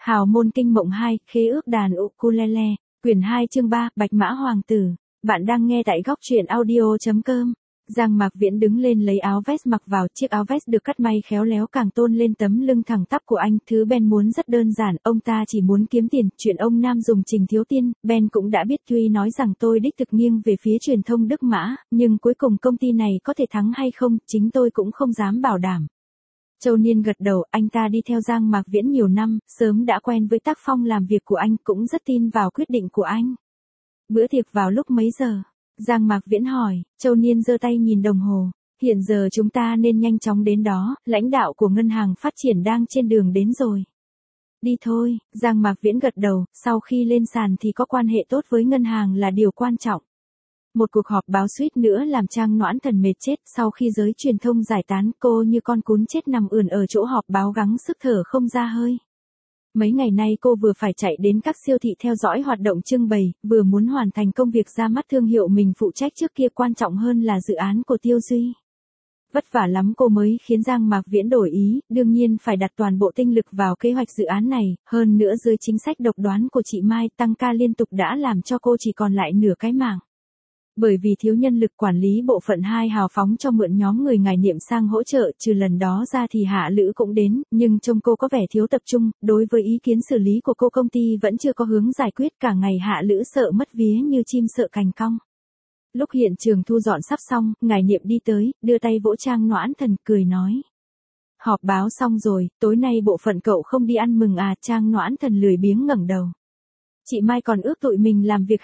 Hào môn kinh mộng 2, khế ước đàn ukulele, quyển 2 chương 3, Bạch Mã Hoàng tử. Bạn đang nghe tại góc truyện audio.com. Giang Mạc Viễn đứng lên lấy áo vest mặc vào, chiếc áo vest được cắt may khéo léo càng tôn lên tấm lưng thẳng tắp của anh. Thứ Ben muốn rất đơn giản, ông ta chỉ muốn kiếm tiền, chuyện ông Nam dùng Trình Thiếu Tiên, Ben cũng đã biết. Tuy nói rằng tôi đích thực nghiêng về phía truyền thông Đức Mã, nhưng cuối cùng công ty này có thể thắng hay không, chính tôi cũng không dám bảo đảm. Châu Niên gật đầu, anh ta đi theo Giang Mạc Viễn nhiều năm, sớm đã quen với tác phong làm việc của anh, cũng rất tin vào quyết định của anh. Bữa tiệc vào lúc mấy giờ? Giang Mạc Viễn hỏi. Châu Niên giơ tay nhìn đồng hồ. Hiện giờ chúng ta nên nhanh chóng đến đó, lãnh đạo của ngân hàng phát triển đang trên đường đến rồi. Đi thôi, Giang Mạc Viễn gật đầu, sau khi lên sàn thì có quan hệ tốt với ngân hàng là điều quan trọng. Một cuộc họp báo suýt nữa làm Trang Noãn Thần mệt chết. Sau khi giới truyền thông giải tán, cô như con cún chết nằm ườn ở chỗ họp báo gắng sức thở không ra hơi. Mấy ngày nay cô vừa phải chạy đến các siêu thị theo dõi hoạt động trưng bày, vừa muốn hoàn thành công việc ra mắt thương hiệu mình phụ trách trước kia, quan trọng hơn là dự án của Tiêu Duy. Vất vả lắm cô mới khiến Giang Mạc Viễn đổi ý, đương nhiên phải đặt toàn bộ tinh lực vào kế hoạch dự án này, hơn nữa dưới chính sách độc đoán của chị Mai tăng ca liên tục đã làm cho cô chỉ còn lại nửa cái mảng. Bởi vì thiếu nhân lực, quản lý bộ phận 2 hào phóng cho mượn nhóm người Ngải Niệm sang hỗ trợ, trừ lần đó ra thì Hạ Lữ cũng đến, nhưng trông cô có vẻ thiếu tập trung, đối với ý kiến xử lý của cô công ty vẫn chưa có hướng giải quyết, cả ngày Hạ Lữ sợ mất vía như chim sợ cành cong. Lúc hiện trường thu dọn sắp xong, Ngải Niệm đi tới, đưa tay vỗ Trang Noãn Thần, cười nói. Họp báo xong rồi, tối nay bộ phận cậu không đi ăn mừng à? Trang Noãn Thần lười biếng ngẩng đầu. Chị Mai còn ước tụi mình làm việc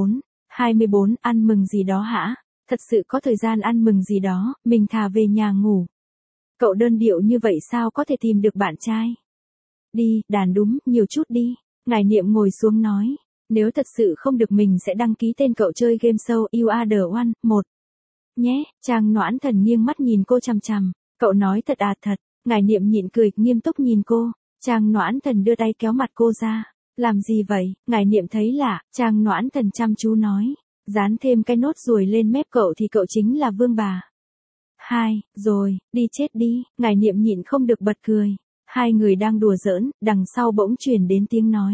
24, ăn mừng gì đó hả? Thật sự có thời gian ăn mừng gì đó, mình thà về nhà ngủ. Cậu đơn điệu như vậy sao có thể tìm được bạn trai? Đi, đàn đúng, nhiều chút đi. Ngải Niệm ngồi xuống nói. Nếu thật sự không được mình sẽ đăng ký tên cậu chơi game show You Are The One, 1. Nhé, Trang Noãn Thần nghiêng mắt nhìn cô chằm chằm. Cậu nói thật à? Thật. Ngải Niệm nhịn cười, nghiêm túc nhìn cô. Trang Noãn Thần đưa tay kéo mặt cô ra. Làm gì vậy? Ngải Niệm thấy lạ, Trang Noãn Thần chăm chú nói. Dán thêm cái nốt ruồi lên mép cậu thì cậu chính là vương bà. 2, rồi, đi chết đi. Ngải Niệm nhịn không được bật cười. Hai người đang đùa giỡn, đằng sau bỗng truyền đến tiếng nói.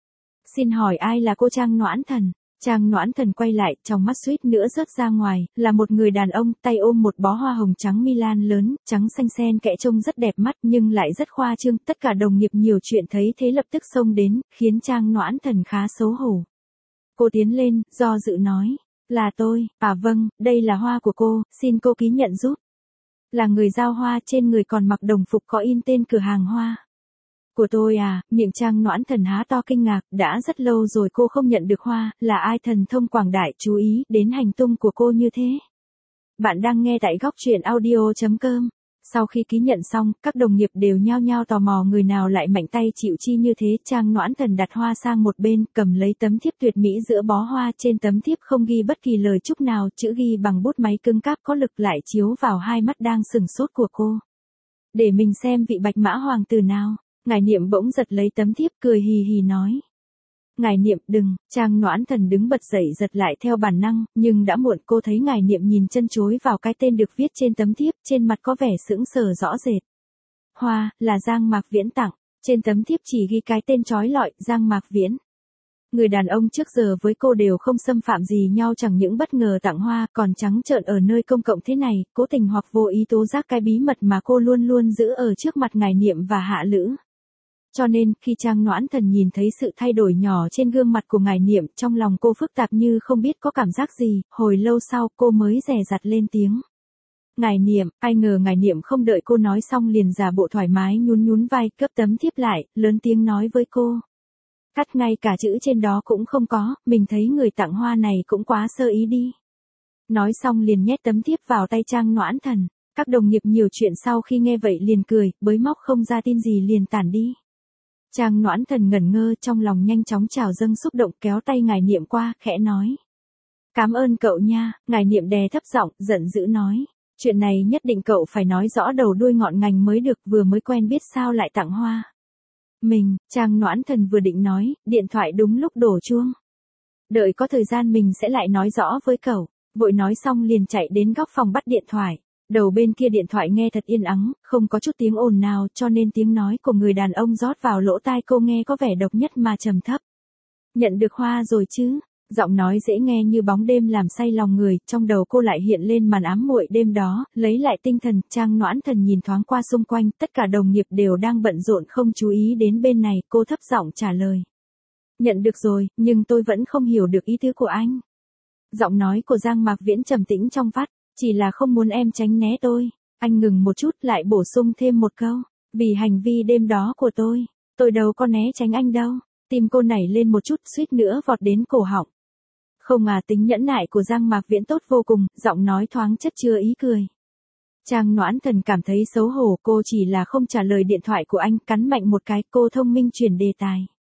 Xin hỏi ai là cô Trang Noãn Thần? Trang Noãn Thần quay lại, trong mắt suýt nữa rớt ra ngoài, là một người đàn ông, tay ôm một bó hoa hồng trắng Milan lớn, trắng xanh xen kẽ, trông rất đẹp mắt nhưng lại rất khoa trương. Tất cả đồng nghiệp nhiều chuyện thấy thế lập tức xông đến, khiến Trang Noãn Thần khá xấu hổ. Cô tiến lên, do dự nói. Là tôi, à vâng, đây là hoa của cô, xin cô ký nhận giúp. Là người giao hoa, trên người còn mặc đồng phục có in tên cửa hàng hoa. Của tôi à? Miệng Trang Noãn Thần há to kinh ngạc, đã rất lâu rồi cô không nhận được hoa, là ai thần thông quảng đại chú ý đến hành tung của cô như thế? Bạn đang nghe tại góc truyện audio.com. Sau khi ký nhận xong, các đồng nghiệp đều nhao nhao tò mò người nào lại mạnh tay chịu chi như thế. Trang Noãn Thần đặt hoa sang một bên, cầm lấy tấm thiếp tuyệt mỹ giữa bó hoa, trên tấm thiếp không ghi bất kỳ lời chúc nào, chữ ghi bằng bút máy cứng cáp có lực lại chiếu vào hai mắt đang sửng sốt của cô. Để mình xem vị Bạch Mã Hoàng tử nào. Ngải Niệm bỗng giật lấy tấm thiếp, cười hì hì nói. Ngải Niệm, đừng. Trang Noãn Thần đứng bật dậy giật lại theo bản năng, nhưng đã muộn. Cô thấy Ngải Niệm nhìn chân chối vào cái tên được viết trên tấm thiếp, trên mặt có vẻ sững sờ rõ rệt. Hoa, là Giang Mạc Viễn tặng. Trên tấm thiếp chỉ ghi cái tên chói lọi, Giang Mạc Viễn. Người đàn ông trước giờ với cô đều không xâm phạm gì nhau, chẳng những bất ngờ tặng hoa, còn trắng trợn ở nơi công cộng thế này, cố tình hoặc vô ý tố giác cái bí mật mà cô luôn luôn giữ ở trước mặt Ngải Niệm và Hạ Lữ. Cho nên, khi Trang Noãn Thần nhìn thấy sự thay đổi nhỏ trên gương mặt của Ngải Niệm, trong lòng cô phức tạp như không biết có cảm giác gì, hồi lâu sau cô mới dè dặt lên tiếng. Ngải Niệm, ai ngờ Ngải Niệm không đợi cô nói xong liền giả bộ thoải mái nhún nhún vai, cấp tấm thiếp lại, lớn tiếng nói với cô. Cắt ngay cả chữ trên đó cũng không có, mình thấy người tặng hoa này cũng quá sơ ý đi. Nói xong liền nhét tấm thiếp vào tay Trang Noãn Thần. Các đồng nghiệp nhiều chuyện sau khi nghe vậy liền cười, bới móc không ra tin gì liền tản đi. Trang Noãn Thần ngẩn ngơ, trong lòng nhanh chóng trào dâng xúc động, kéo tay Ngải Niệm qua, khẽ nói. Cảm ơn cậu nha. Ngải Niệm đè thấp giọng, giận dữ nói. Chuyện này nhất định cậu phải nói rõ đầu đuôi ngọn ngành mới được, vừa mới quen biết sao lại tặng hoa. Trang Noãn Thần vừa định nói, điện thoại đúng lúc đổ chuông. Đợi có thời gian mình sẽ lại nói rõ với cậu. Vội nói xong liền chạy đến góc phòng bắt điện thoại. Đầu bên kia điện thoại nghe thật yên ắng, không có chút tiếng ồn nào cho nên tiếng nói của người đàn ông rót vào lỗ tai cô nghe có vẻ độc nhất mà trầm thấp. Nhận được hoa rồi chứ? Giọng nói dễ nghe như bóng đêm làm say lòng người, trong đầu cô lại hiện lên màn ám muội đêm đó, lấy lại tinh thần, Trang Noãn Thần nhìn thoáng qua xung quanh, tất cả đồng nghiệp đều đang bận rộn không chú ý đến bên này, cô thấp giọng trả lời. Nhận được rồi, nhưng tôi vẫn không hiểu được ý tứ của anh. Giọng nói của Giang Mạc Viễn trầm tĩnh trong vắt, chỉ là không muốn em tránh né tôi. Anh ngừng một chút lại bổ sung thêm một câu, vì hành vi đêm đó của tôi đâu có né tránh anh đâu. Tim cô nảy lên một chút suýt nữa vọt đến cổ họng. Không à, tính nhẫn nại của Giang Mạc Viễn tốt vô cùng, giọng nói thoáng chất chứa ý cười. Trang Noãn Thần cảm thấy xấu hổ, cô chỉ là không trả lời điện thoại của anh, cắn mạnh một cái, cô thông minh chuyển đề tài.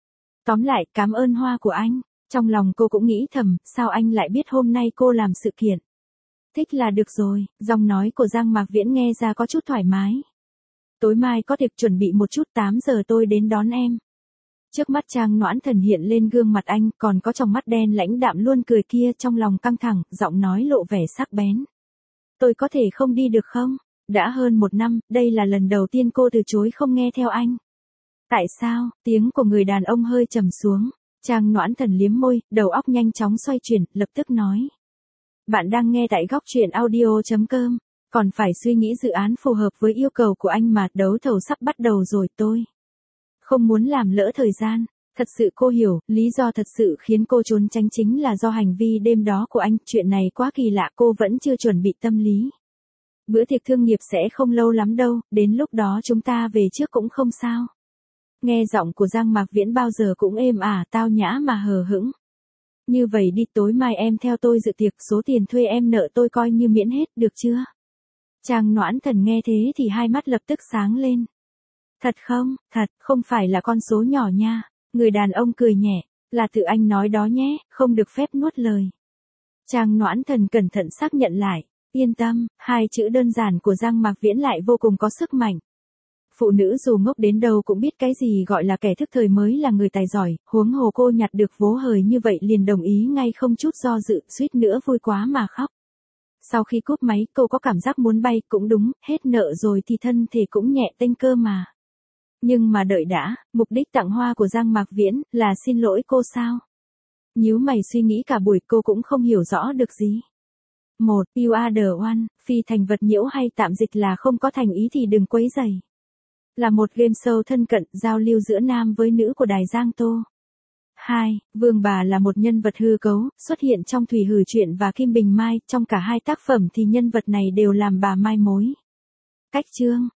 Tóm lại, cảm ơn hoa của anh. Trong lòng cô cũng nghĩ thầm, sao anh lại biết hôm nay cô làm sự kiện. Thích là được rồi, giọng nói của Giang Mạc Viễn nghe ra có chút thoải mái. Tối mai có tiệc, chuẩn bị một chút, 8 giờ tôi đến đón em. Trước mắt Trang Noãn Thần hiện lên gương mặt anh, còn có trong mắt đen lãnh đạm luôn cười kia, trong lòng căng thẳng, giọng nói lộ vẻ sắc bén. Tôi có thể không đi được không? Đã hơn 1 năm, đây là lần đầu tiên cô từ chối không nghe theo anh. Tại sao? Tiếng của người đàn ông hơi trầm xuống. Trang Noãn Thần liếm môi, đầu óc nhanh chóng xoay chuyển, lập tức nói. Bạn đang nghe tại góc truyện audio.com, còn phải suy nghĩ dự án phù hợp với yêu cầu của anh mà, đấu thầu sắp bắt đầu rồi, tôi không muốn làm lỡ thời gian. Thật sự cô hiểu, lý do thật sự khiến cô trốn tránh chính là do hành vi đêm đó của anh, chuyện này quá kỳ lạ, cô vẫn chưa chuẩn bị tâm lý. Bữa tiệc thương nghiệp sẽ không lâu lắm đâu, đến lúc đó chúng ta về trước cũng không sao. Nghe giọng của Giang Mạc Viễn bao giờ cũng êm ả, tao nhã mà hờ hững. Như vậy đi, tối mai em theo tôi dự tiệc, số tiền thuê em nợ tôi coi như miễn hết, được chưa? Trang Noãn Thần nghe thế thì hai mắt lập tức sáng lên. Thật không? Thật, không phải là con số nhỏ nha. Người đàn ông cười nhẹ, là tự anh nói đó nhé, không được phép nuốt lời. Trang Noãn Thần cẩn thận xác nhận lại, yên tâm, hai chữ đơn giản của Giang Mạc Viễn lại vô cùng có sức mạnh. Phụ nữ dù ngốc đến đâu cũng biết cái gì gọi là kẻ thức thời mới là người tài giỏi, huống hồ cô nhặt được vố hời như vậy liền đồng ý ngay không chút do dự, suýt nữa vui quá mà khóc. Sau khi cúp máy, cô có cảm giác muốn bay, cũng đúng, hết nợ rồi thì thân thể cũng nhẹ tênh cơ mà. Nhưng mà đợi đã, mục đích tặng hoa của Giang Mạc Viễn là xin lỗi cô sao? Nhíu mày suy nghĩ cả buổi cô cũng không hiểu rõ được gì. 1. You are the one, phi thành vật nhiễu hay tạm dịch là không có thành ý thì đừng quấy rầy. Là một game show thân cận, giao lưu giữa nam với nữ của đài Giang Tô. 2. Vương Bà là một nhân vật hư cấu, xuất hiện trong Thủy Hử Truyện và Kim Bình Mai, trong cả hai tác phẩm thì nhân vật này đều làm bà mai mối. Cách chương